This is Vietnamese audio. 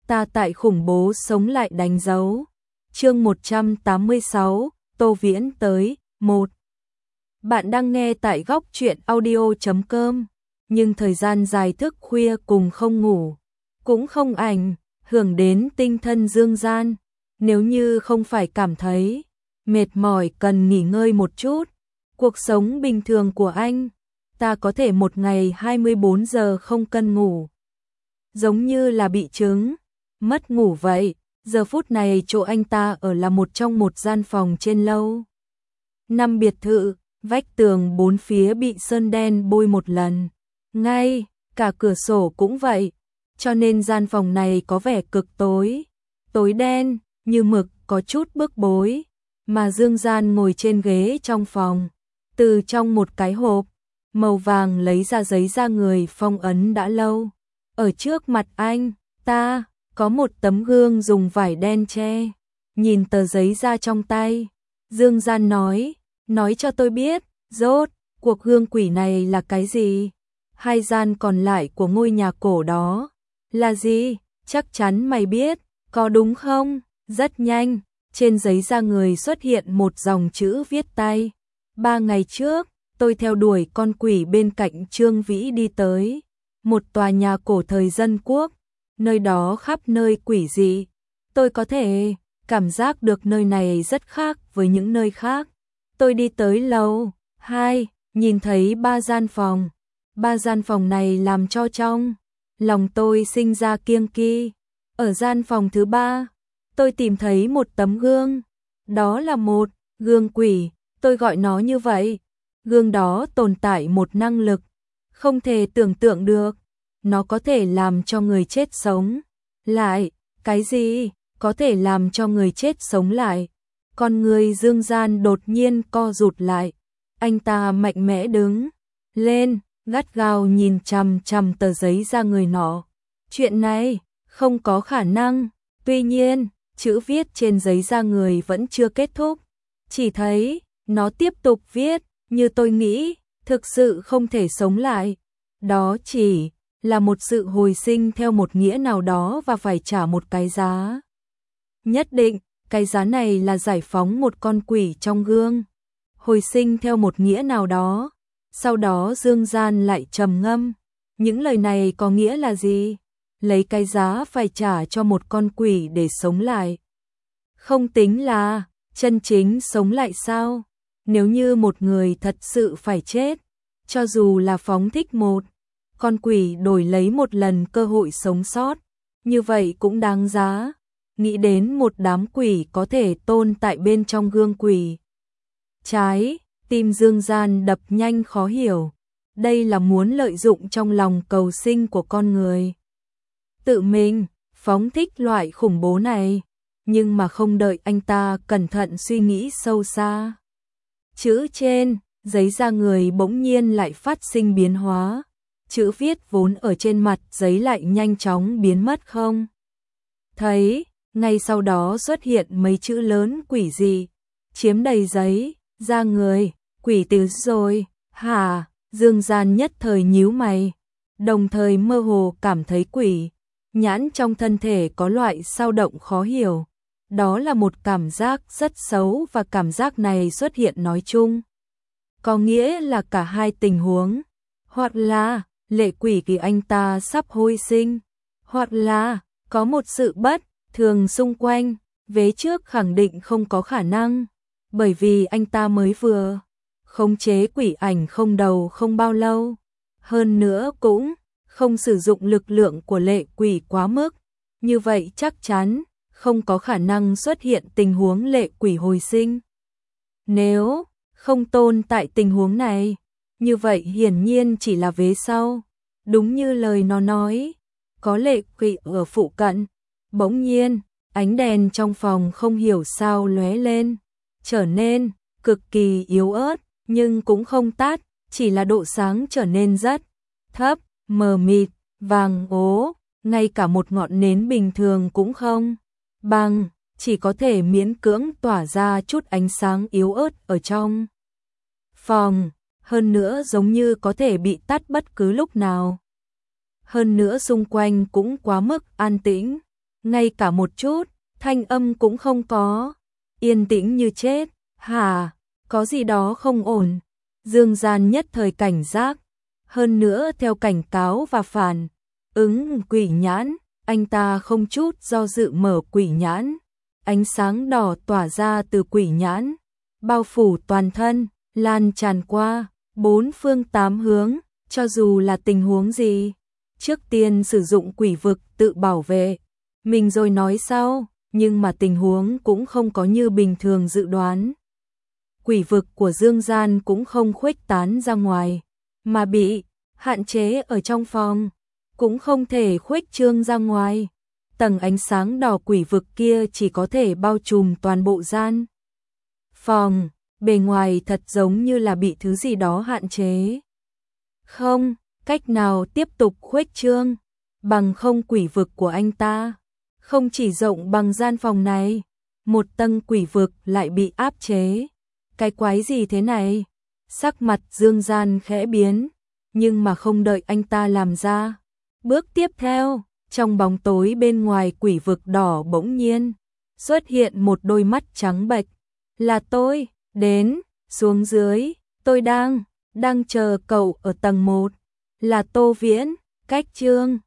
ta tại khủng bố sống lại đánh dấu. Chương 186, Tô Viễn tới, 1. Bạn đang nghe tại góc truyện audio.com, nhưng thời gian dài thức khuya cùng không ngủ, cũng không ảnh hưởng đến tinh thần Dương Gian. Nếu như không phải cảm thấy mệt mỏi cần nghỉ ngơi một chút, cuộc sống bình thường của anh, ta có thể một ngày 24 giờ không cần ngủ. Giống như là bị chứng mất ngủ vậy. Giờ phút này chỗ anh ta ở là một trong một gian phòng trên lầu 5 biệt thự, vách tường bốn phía bị sơn đen bôi một lần, ngay cả cửa sổ cũng vậy, cho nên gian phòng này có vẻ cực tối, tối đen như mực, có chút bức bối. Mà Dương Gian ngồi trên ghế trong phòng, từ trong một cái hộp màu vàng lấy ra giấy da người phong ấn đã lâu. Ở trước mặt anh ta có một tấm gương dùng vải đen che. Nhìn tờ giấy da trong tay, Dương Gian nói cho tôi biết, rốt cuộc gương quỷ này là cái gì? Hai gian còn lại của ngôi nhà cổ đó là gì? Chắc chắn mày biết, có đúng không? Rất nhanh, trên giấy da người xuất hiện một dòng chữ viết tay. 3 ngày trước, tôi theo đuổi con quỷ bên cạnh Trương Vĩ đi tới một tòa nhà cổ thời dân quốc. Nơi đó khắp nơi quỷ dị. Tôi có thể cảm giác được nơi này rất khác với những nơi khác. Tôi đi tới lầu 2, nhìn thấy 3 gian phòng. 3 gian phòng này làm cho trong lòng tôi sinh ra kiêng kỵ. Ở gian phòng thứ 3, tôi tìm thấy một tấm gương. Đó là một gương quỷ, tôi gọi nó như vậy. Gương đó tồn tại một năng lực không thể tưởng tượng được. Nó có thể làm cho người chết sống lại. Cái gì có thể làm cho người chết sống lại? Con người Dương Gian đột nhiên co rụt lại. Anh ta mạnh mẽ đứng lên, gắt gao nhìn chằm chằm tờ giấy da người nọ. Chuyện này không có khả năng. Tuy nhiên, chữ viết trên giấy da người vẫn chưa kết thúc. Chỉ thấy nó tiếp tục viết, như tôi nghĩ, thực sự không thể sống lại. Đó chỉ là một sự hồi sinh theo một nghĩa nào đó và phải trả một cái giá nhất định. Cái giá này là giải phóng một con quỷ trong gương. Hồi sinh theo một nghĩa nào đó. Sau đó Dương Gian lại trầm ngâm. Những lời này có nghĩa là gì? Lấy cái giá phải trả cho một con quỷ để sống lại. Không tính là chân chính sống lại sao? Nếu như một người thật sự phải chết, cho dù là phóng thích một con quỷ đổi lấy một lần cơ hội sống sót, như vậy cũng đáng giá. Nghĩ đến một đám quỷ có thể tồn tại bên trong gương quỷ. Trái tim Dương Gian đập nhanh khó hiểu. Đây là muốn lợi dụng trong lòng cầu sinh của con người. Tự mình phóng thích loại khủng bố này, nhưng mà không đợi anh ta cẩn thận suy nghĩ sâu xa. Chữ trên giấy da người bỗng nhiên lại phát sinh biến hóa. Chữ viết vốn ở trên mặt giấy lại nhanh chóng biến mất không thấy. Ngay sau đó xuất hiện mấy chữ lớn quỷ dị, chiếm đầy giấy da người. Quỷ tử rồi hả? Dương Gian nhất thời nhíu mày, đồng thời mơ hồ cảm thấy quỷ nhãn trong thân thể có loại dao động khó hiểu. Đó là một cảm giác rất xấu, và cảm giác này xuất hiện nói chung có nghĩa là cả hai tình huống, hoặc là lệ quỷ kỳ anh ta sắp hồi sinh, hoặc là có một sự bất thường xung quanh. Vế trước khẳng định không có khả năng, bởi vì anh ta mới vừa khống chế quỷ ảnh không đầu không bao lâu. Hơn nữa cũng không sử dụng lực lượng của lệ quỷ quá mức. Như vậy chắc chắn không có khả năng xuất hiện tình huống lệ quỷ hồi sinh. Nếu không tồn tại tình huống này, như vậy hiển nhiên chỉ là vế sau. Đúng như lời nó nói, có lệ quỷ ở phụ cận. Bỗng nhiên, ánh đèn trong phòng không hiểu sao lóe lên, trở nên cực kỳ yếu ớt, nhưng cũng không tắt, chỉ là độ sáng trở nên rất thấp, mờ mịt, vàng ố, ngay cả một ngọn nến bình thường cũng không bằng, chỉ có thể miễn cưỡng tỏa ra chút ánh sáng yếu ớt ở trong phòng, hơn nữa giống như có thể bị tắt bất cứ lúc nào. Hơn nữa xung quanh cũng quá mức an tĩnh. ngay cả một chút thanh âm cũng không có, yên tĩnh như chết. Hả, có gì đó không ổn. Dương Gian nhất thời cảnh giác, hơn nữa theo cảnh cáo và phản ứng quỷ nhãn, anh ta không chút do dự mở quỷ nhãn. Ánh sáng đỏ tỏa ra từ quỷ nhãn, bao phủ toàn thân, lan tràn qua bốn phương tám hướng, cho dù là tình huống gì, trước tiên sử dụng quỷ vực tự bảo vệ mình rồi nói sau, nhưng mà tình huống cũng không có như bình thường dự đoán. Quỷ vực của Dương Gian cũng không khuếch tán ra ngoài, mà bị hạn chế ở trong phòng, cũng không thể khuếch trương ra ngoài. Tầng ánh sáng đỏ quỷ vực kia chỉ có thể bao trùm toàn bộ gian phòng, bề ngoài thật giống như là bị thứ gì đó hạn chế. Không cách nào tiếp tục khuếch trương, bằng không quỷ vực của anh ta không chỉ rộng bằng gian phòng này, một tầng quỷ vực lại bị áp chế. Cái quái gì thế này? Sắc mặt Dương Gian khẽ biến, nhưng mà không đợi anh ta làm ra bước tiếp theo, trong bóng tối bên ngoài quỷ vực đỏ bỗng nhiên xuất hiện một đôi mắt trắng bệch. Là tôi, đến, xuống dưới, tôi đang chờ cậu ở tầng 1. Là Tô Viễn, cách Trương